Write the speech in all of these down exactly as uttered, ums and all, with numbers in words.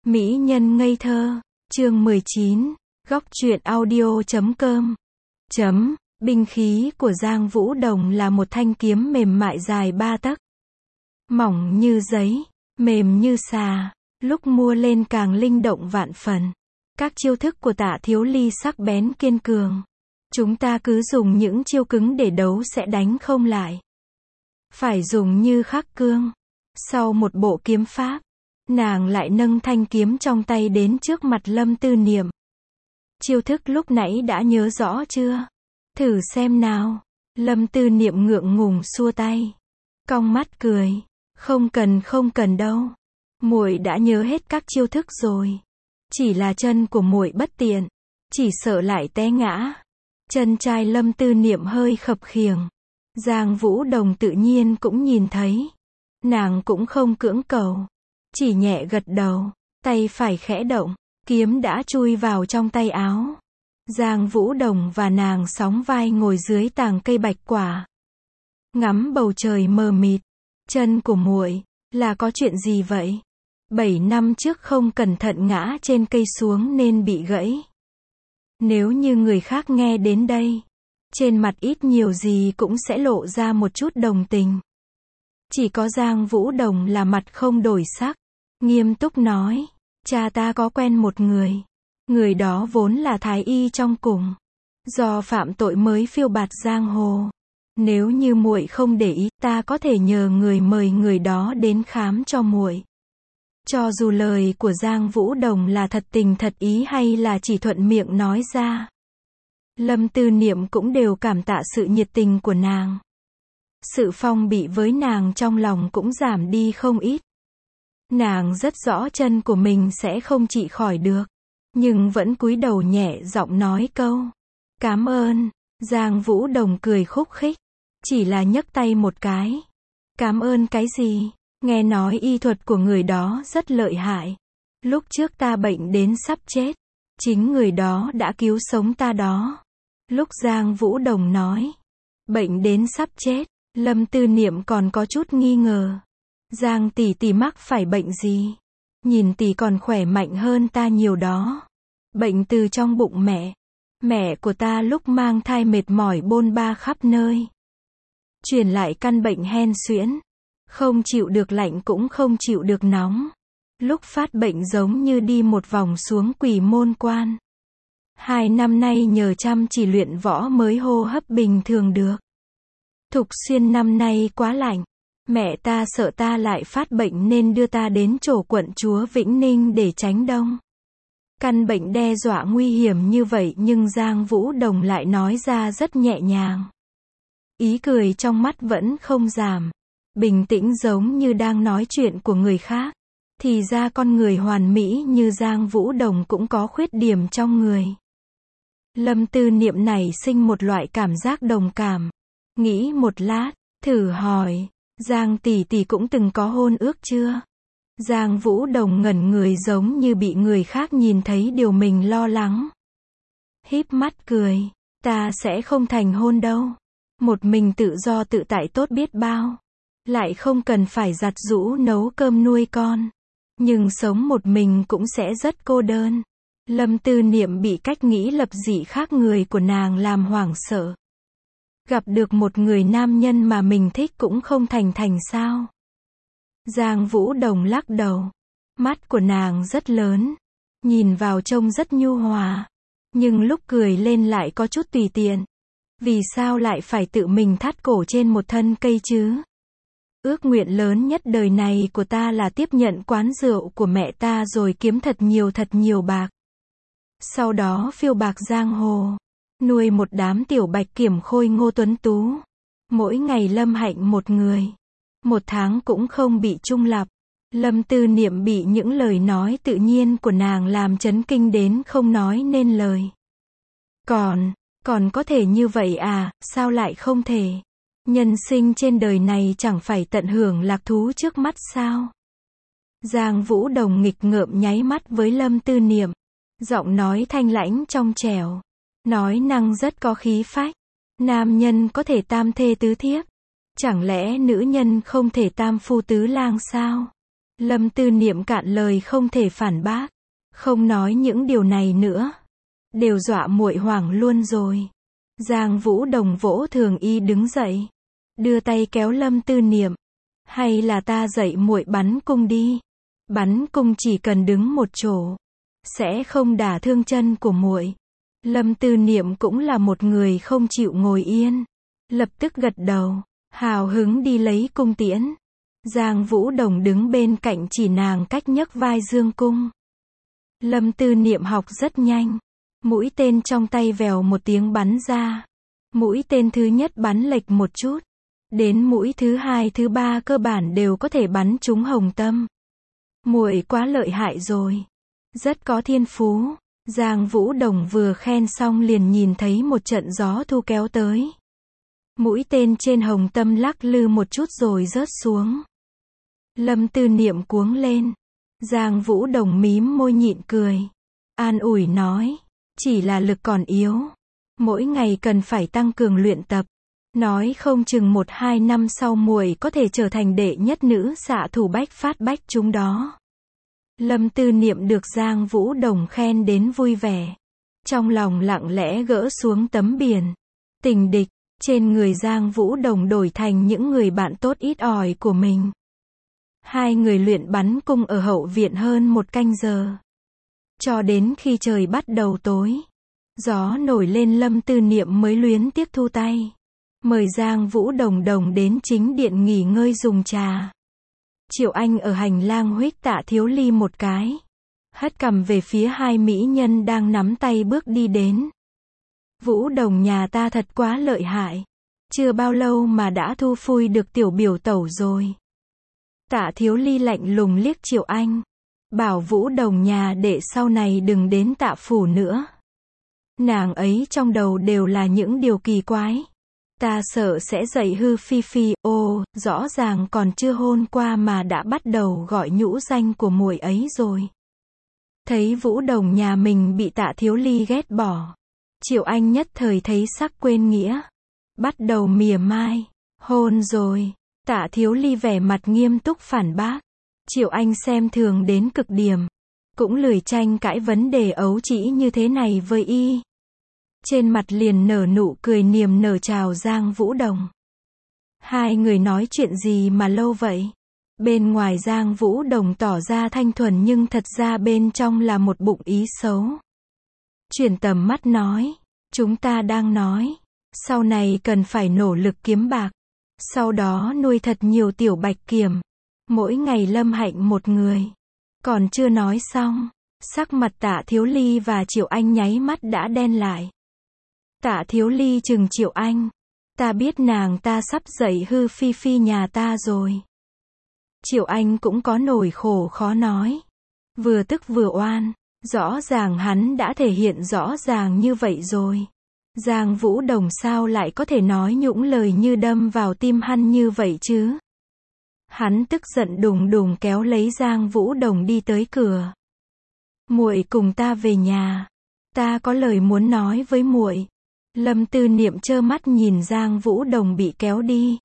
Mỹ nhân ngây thơ, chương mười chín, góc truyện audio chấm com. Chấm, binh khí của Giang Vũ Đồng là một thanh kiếm mềm mại dài ba tấc. Mỏng như giấy, mềm như xà, lúc mua lên càng linh động vạn phần. Các chiêu thức của Tạ Thiếu Ly sắc bén kiên cường. Chúng ta cứ dùng những chiêu cứng để đấu sẽ đánh không lại. Phải dùng như khắc cương. Sau một bộ kiếm pháp, nàng lại nâng thanh kiếm trong tay đến trước mặt Lâm Tư Niệm. Chiêu thức lúc nãy đã nhớ rõ chưa? Thử xem nào. Lâm Tư Niệm ngượng ngùng xua tay. Cong mắt cười. Không cần không cần đâu. Muội đã nhớ hết các chiêu thức rồi. Chỉ là chân của muội bất tiện. Chỉ sợ lại té ngã. Chân trai Lâm Tư Niệm hơi khập khiễng. Giang Vũ Đồng tự nhiên cũng nhìn thấy. Nàng cũng không cưỡng cầu. Chỉ nhẹ gật đầu. Tay phải khẽ động. Kiếm đã chui vào trong tay áo. Giang Vũ Đồng và nàng sóng vai ngồi dưới tàng cây bạch quả. Ngắm bầu trời mờ mịt. Chân của muội là có chuyện gì vậy? Bảy năm trước không cẩn thận ngã trên cây xuống nên bị gãy. Nếu như người khác nghe đến đây, trên mặt ít nhiều gì cũng sẽ lộ ra một chút đồng tình. Chỉ có Giang Vũ Đồng là mặt không đổi sắc, nghiêm túc nói, cha ta có quen một người. Người đó vốn là thái y trong cung, do phạm tội mới phiêu bạt giang hồ. Nếu như muội không để ý, ta có thể nhờ người mời người đó đến khám cho muội. Cho dù lời của Giang Vũ Đồng là thật tình thật ý hay là chỉ thuận miệng nói ra, Lâm Tư Niệm cũng đều cảm tạ sự nhiệt tình của nàng. Sự phong bị với nàng trong lòng cũng giảm đi không ít. Nàng rất rõ chân của mình sẽ không trị khỏi được, nhưng vẫn cúi đầu nhẹ giọng nói câu cảm ơn. Giang Vũ Đồng cười khúc khích, chỉ là nhấc tay một cái. Cảm ơn cái gì? Nghe nói y thuật của người đó rất lợi hại. Lúc trước ta bệnh đến sắp chết, chính người đó đã cứu sống ta đó. Lúc Giang Vũ Đồng nói bệnh đến sắp chết, Lâm Tư Niệm còn có chút nghi ngờ. Giang tỷ tỷ mắc phải bệnh gì? Nhìn tỷ còn khỏe mạnh hơn ta nhiều đó. Bệnh từ trong bụng mẹ. Mẹ của ta lúc mang thai mệt mỏi bôn ba khắp nơi. Truyền lại căn bệnh hen suyễn. Không chịu được lạnh cũng không chịu được nóng. Lúc phát bệnh giống như đi một vòng xuống Quỷ Môn Quan. Hai năm nay nhờ chăm chỉ luyện võ mới hô hấp bình thường được. Thục Xuyên năm nay quá lạnh. Mẹ ta sợ ta lại phát bệnh nên đưa ta đến chỗ quận chúa Vĩnh Ninh để tránh đông. Căn bệnh đe dọa nguy hiểm như vậy nhưng Giang Vũ Đồng lại nói ra rất nhẹ nhàng. Ý cười trong mắt vẫn không giảm. Bình tĩnh giống như đang nói chuyện của người khác. Thì ra con người hoàn mỹ như Giang Vũ Đồng cũng có khuyết điểm trong người. Lâm Tư Niệm này sinh một loại cảm giác đồng cảm. Nghĩ một lát, thử hỏi, Giang tỷ tỷ cũng từng có hôn ước chưa? Giang Vũ Đồng ngẩn người giống như bị người khác nhìn thấy điều mình lo lắng. Híp mắt cười, ta sẽ không thành hôn đâu. Một mình tự do tự tại tốt biết bao. Lại không cần phải giặt giũ nấu cơm nuôi con. Nhưng sống một mình cũng sẽ rất cô đơn. Lâm Tư Niệm bị cách nghĩ lập dị khác người của nàng làm hoảng sợ. Gặp được một người nam nhân mà mình thích cũng không thành thành sao? Giang Vũ Đồng lắc đầu. Mắt của nàng rất lớn. Nhìn vào trông rất nhu hòa. Nhưng lúc cười lên lại có chút tùy tiện. Vì sao lại phải tự mình thắt cổ trên một thân cây chứ? Ước nguyện lớn nhất đời này của ta là tiếp nhận quán rượu của mẹ ta rồi kiếm thật nhiều thật nhiều bạc. Sau đó phiêu bạc giang hồ. Nuôi một đám tiểu bạch kiểm khôi ngô tuấn tú. Mỗi ngày lâm hạnh một người. Một tháng cũng không bị trung lập. Lâm Tư Niệm bị những lời nói tự nhiên của nàng làm chấn kinh đến không nói nên lời. Còn, còn có thể như vậy à, sao lại không thể? Nhân sinh trên đời này chẳng phải tận hưởng lạc thú trước mắt sao? Giang Vũ Đồng nghịch ngợm nháy mắt với Lâm Tư Niệm. Giọng nói thanh lãnh trong trẻo. Nói năng rất có khí phách. Nam nhân có thể tam thê tứ thiếp. Chẳng lẽ nữ nhân không thể tam phu tứ lang sao? Lâm Tư Niệm cạn lời không thể phản bác. Không nói những điều này nữa. Đều dọa muội hoảng luôn rồi. Giang Vũ Đồng vỗ Thường Y đứng dậy. Đưa tay kéo Lâm Tư Niệm. Hay là ta dạy muội bắn cung đi. Bắn cung chỉ cần đứng một chỗ. Sẽ không đả thương chân của muội. Lâm Tư Niệm cũng là một người không chịu ngồi yên. Lập tức gật đầu. Hào hứng đi lấy cung tiễn. Giang Vũ Đồng đứng bên cạnh chỉ nàng cách nhấc vai dương cung. Lâm Tư Niệm học rất nhanh. Mũi tên trong tay vèo một tiếng bắn ra. Mũi tên thứ nhất bắn lệch một chút. Đến mũi thứ hai thứ ba cơ bản đều có thể bắn trúng hồng tâm. Muội quá lợi hại rồi. Rất có thiên phú. Giang Vũ Đồng vừa khen xong liền nhìn thấy một trận gió thu kéo tới. Mũi tên trên hồng tâm lắc lư một chút rồi rớt xuống. Lâm Tư Niệm cuống lên. Giang Vũ Đồng mím môi nhịn cười. An ủi nói. Chỉ là lực còn yếu. Mỗi ngày cần phải tăng cường luyện tập. Nói không chừng một hai năm sau muội có thể trở thành đệ nhất nữ xạ thủ bách phát bách chúng đó. Lâm Tư Niệm được Giang Vũ Đồng khen đến vui vẻ. Trong lòng lặng lẽ gỡ xuống tấm biển. Tình địch, trên người Giang Vũ Đồng đổi thành những người bạn tốt ít ỏi của mình. Hai người luyện bắn cung ở hậu viện hơn một canh giờ. Cho đến khi trời bắt đầu tối. Gió nổi lên Lâm Tư Niệm mới luyến tiếc thu tay. Mời Giang Vũ Đồng Đồng đến chính điện nghỉ ngơi dùng trà. Triệu Anh ở hành lang huých Tạ Thiếu Ly một cái. Hất cằm về phía hai mỹ nhân đang nắm tay bước đi đến. Vũ Đồng nhà ta thật quá lợi hại. Chưa bao lâu mà đã thu phui được tiểu biểu tẩu rồi. Tạ Thiếu Ly lạnh lùng liếc Triệu Anh. Bảo Vũ Đồng nhà đệ sau này đừng đến Tạ phủ nữa. Nàng ấy trong đầu đều là những điều kỳ quái. Ta sợ sẽ dạy hư Phi Phi. Ô, rõ ràng còn chưa hôn qua mà đã bắt đầu gọi nhũ danh của muội ấy rồi. Thấy Vũ Đồng nhà mình bị Tạ Thiếu Ly ghét bỏ. Triệu Anh nhất thời thấy sắc quên nghĩa. Bắt đầu mỉa mai. Hôn rồi. Tạ Thiếu Ly vẻ mặt nghiêm túc phản bác. Triệu Anh xem thường đến cực điểm. Cũng lười tranh cãi vấn đề ấu trĩ như thế này với y. Trên mặt liền nở nụ cười niềm nở chào Giang Vũ Đồng. Hai người nói chuyện gì mà lâu vậy? Bên ngoài Giang Vũ Đồng tỏ ra thanh thuần nhưng thật ra bên trong là một bụng ý xấu. Chuyển tầm mắt nói. Chúng ta đang nói. Sau này cần phải nỗ lực kiếm bạc. Sau đó nuôi thật nhiều tiểu bạch kiểm. Mỗi ngày lâm hạnh một người. Còn chưa nói xong. Sắc mặt Tạ Thiếu Ly và Triệu Anh nháy mắt đã đen lại. Tạ Thiếu Ly chừng Triệu Anh. Ta biết nàng ta sắp dậy hư Phi Phi nhà ta rồi. Triệu Anh cũng có nỗi khổ khó nói. Vừa tức vừa oan. Rõ ràng hắn đã thể hiện rõ ràng như vậy rồi. Giang Vũ Đồng sao lại có thể nói những lời như đâm vào tim hắn như vậy chứ? Hắn tức giận đùng đùng kéo lấy Giang Vũ Đồng đi tới cửa. Muội cùng ta về nhà. Ta có lời muốn nói với muội. Lâm Tư Niệm trơ mắt nhìn Giang Vũ Đồng bị kéo đi.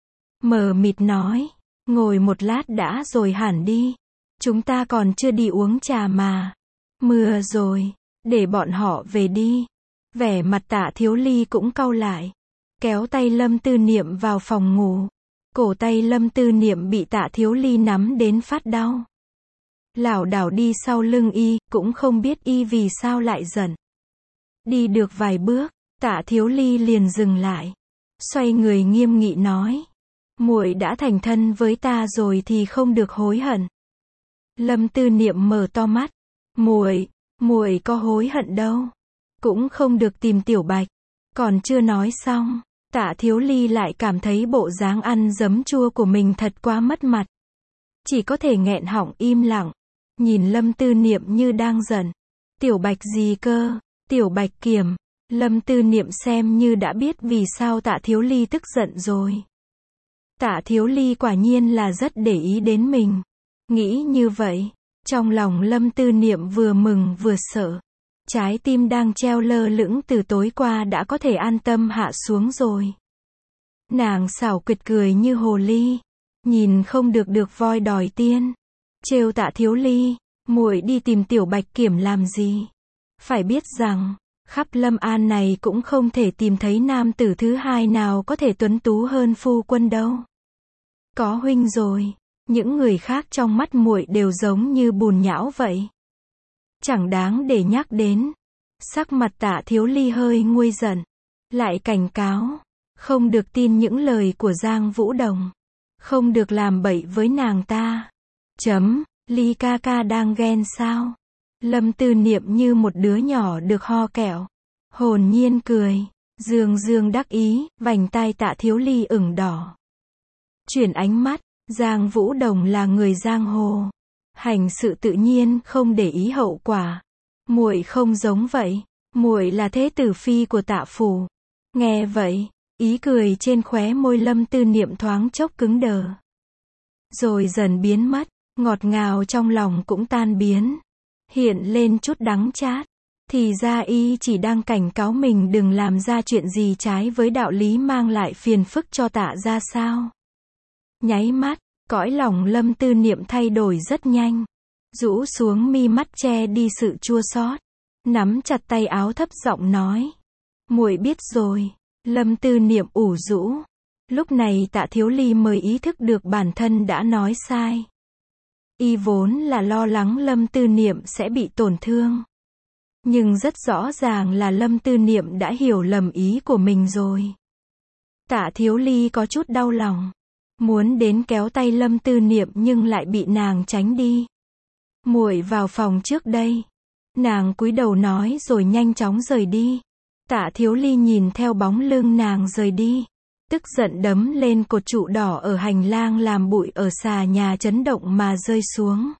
Mờ mịt nói. Ngồi một lát đã rồi hẳn đi. Chúng ta còn chưa đi uống trà mà. Mưa rồi. Để bọn họ về đi. Vẻ mặt Tạ Thiếu Ly cũng cau lại. Kéo tay Lâm Tư Niệm vào phòng ngủ. Cổ tay Lâm Tư Niệm bị Tạ Thiếu Ly nắm đến phát đau. Lảo đảo đi sau lưng y, cũng không biết y vì sao lại giận. Đi được vài bước, Tạ Thiếu Ly liền dừng lại. Xoay người nghiêm nghị nói. Muội đã thành thân với ta rồi thì không được hối hận. Lâm Tư Niệm mở to mắt. Muội, muội có hối hận đâu. Cũng không được tìm tiểu bạch. Còn chưa nói xong. Tạ Thiếu Ly lại cảm thấy bộ dáng ăn giấm chua của mình thật quá mất mặt. Chỉ có thể nghẹn họng im lặng. Nhìn Lâm Tư Niệm như đang giận. Tiểu bạch gì cơ? Tiểu bạch kiểm. Lâm Tư Niệm xem như đã biết vì sao Tạ Thiếu Ly tức giận rồi. Tạ Thiếu Ly quả nhiên là rất để ý đến mình. Nghĩ như vậy. Trong lòng Lâm Tư Niệm vừa mừng vừa sợ. Trái tim đang treo lơ lửng từ tối qua đã có thể an tâm hạ xuống rồi. Nàng xảo quyệt cười như hồ ly. Nhìn không được được voi đòi tiên. trêu Tạ Thiếu Ly, muội đi tìm Tiểu Bạch Kiểm làm gì? Phải biết rằng, khắp Lâm An này cũng không thể tìm thấy nam tử thứ hai nào có thể tuấn tú hơn phu quân đâu. Có huynh rồi, những người khác trong mắt muội đều giống như bùn nhão vậy. Chẳng đáng để nhắc đến. Sắc mặt Tạ Thiếu Ly hơi nguôi giận, lại cảnh cáo, không được tin những lời của Giang Vũ Đồng, không được làm bậy với nàng ta. Chấm, Ly ca ca đang ghen sao? Lâm Tư Niệm như một đứa nhỏ được ho kẹo, hồn nhiên cười, dương dương đắc ý, vành tai Tạ Thiếu Ly ửng đỏ. Chuyển ánh mắt, Giang Vũ Đồng là người giang hồ, hành sự tự nhiên, không để ý hậu quả. Muội không giống vậy, muội là thế tử phi của Tạ phủ. Nghe vậy, ý cười trên khóe môi Lâm Tư Niệm thoáng chốc cứng đờ, rồi dần biến mất, ngọt ngào trong lòng cũng tan biến, hiện lên chút đắng chát. Thì ra y chỉ đang cảnh cáo mình đừng làm ra chuyện gì trái với đạo lý mang lại phiền phức cho Tạ gia sao. Nháy mắt, cõi lòng Lâm Tư Niệm thay đổi rất nhanh, rũ xuống mi mắt che đi sự chua xót, nắm chặt tay áo thấp giọng nói, muội biết rồi. Lâm Tư Niệm ủ rũ. Lúc này Tạ Thiếu Ly mới ý thức được bản thân đã nói sai. Y vốn là lo lắng Lâm Tư Niệm sẽ bị tổn thương, nhưng rất rõ ràng là Lâm Tư Niệm đã hiểu lầm ý của mình rồi. Tạ Thiếu Ly có chút đau lòng, muốn đến kéo tay Lâm Tư Niệm nhưng lại bị nàng tránh đi. Muội vào phòng trước đây. Nàng cúi đầu nói rồi nhanh chóng rời đi. Tạ Thiếu Ly nhìn theo bóng lưng nàng rời đi, tức giận đấm lên cột trụ đỏ ở hành lang làm bụi ở xà nhà chấn động mà rơi xuống.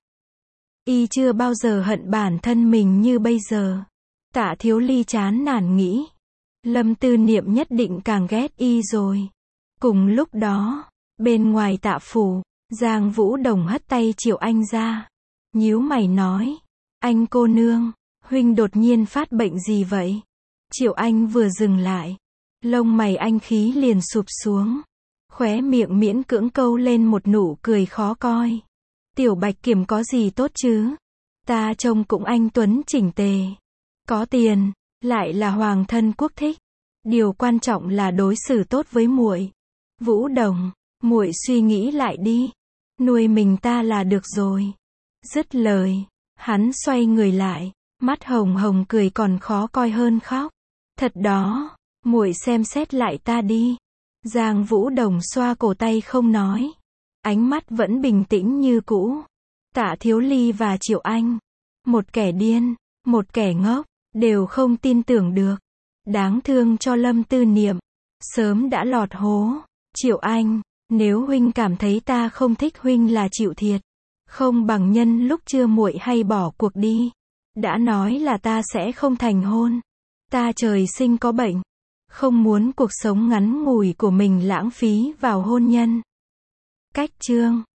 Y chưa bao giờ hận bản thân mình như bây giờ. Tạ Thiếu Ly chán nản nghĩ, Lâm Tư Niệm nhất định càng ghét y rồi. Cùng lúc đó, bên ngoài Tạ phủ, Giang Vũ Đồng hất tay Triệu Anh ra, nhíu mày nói, anh cô nương, huynh đột nhiên phát bệnh gì vậy? Triệu Anh vừa dừng lại, lông mày anh khí liền sụp xuống, khóe miệng miễn cưỡng câu lên một nụ cười khó coi. Tiểu Bạch Kiểm có gì tốt chứ? Ta trông cũng anh tuấn chỉnh tề, có tiền, lại là hoàng thân quốc thích. Điều quan trọng là đối xử tốt với muội. Vũ Đồng, muội suy nghĩ lại đi, nuôi mình ta là được rồi. Dứt lời, hắn xoay người lại, mắt hồng hồng cười còn khó coi hơn khóc. Thật đó, muội xem xét lại ta đi. Giang Vũ Đồng xoa cổ tay không nói, ánh mắt vẫn bình tĩnh như cũ. Tạ Thiếu Ly và Triệu Anh, một kẻ điên, một kẻ ngốc, đều không tin tưởng được. Đáng thương cho Lâm Tư Niệm, sớm đã lọt hố. Triệu Anh, nếu huynh cảm thấy ta không thích huynh là chịu thiệt, không bằng nhân lúc chưa muội hay bỏ cuộc đi. Đã nói là ta sẽ không thành hôn. Ta trời sinh có bệnh, không muốn cuộc sống ngắn ngủi của mình lãng phí vào hôn nhân. Cách chương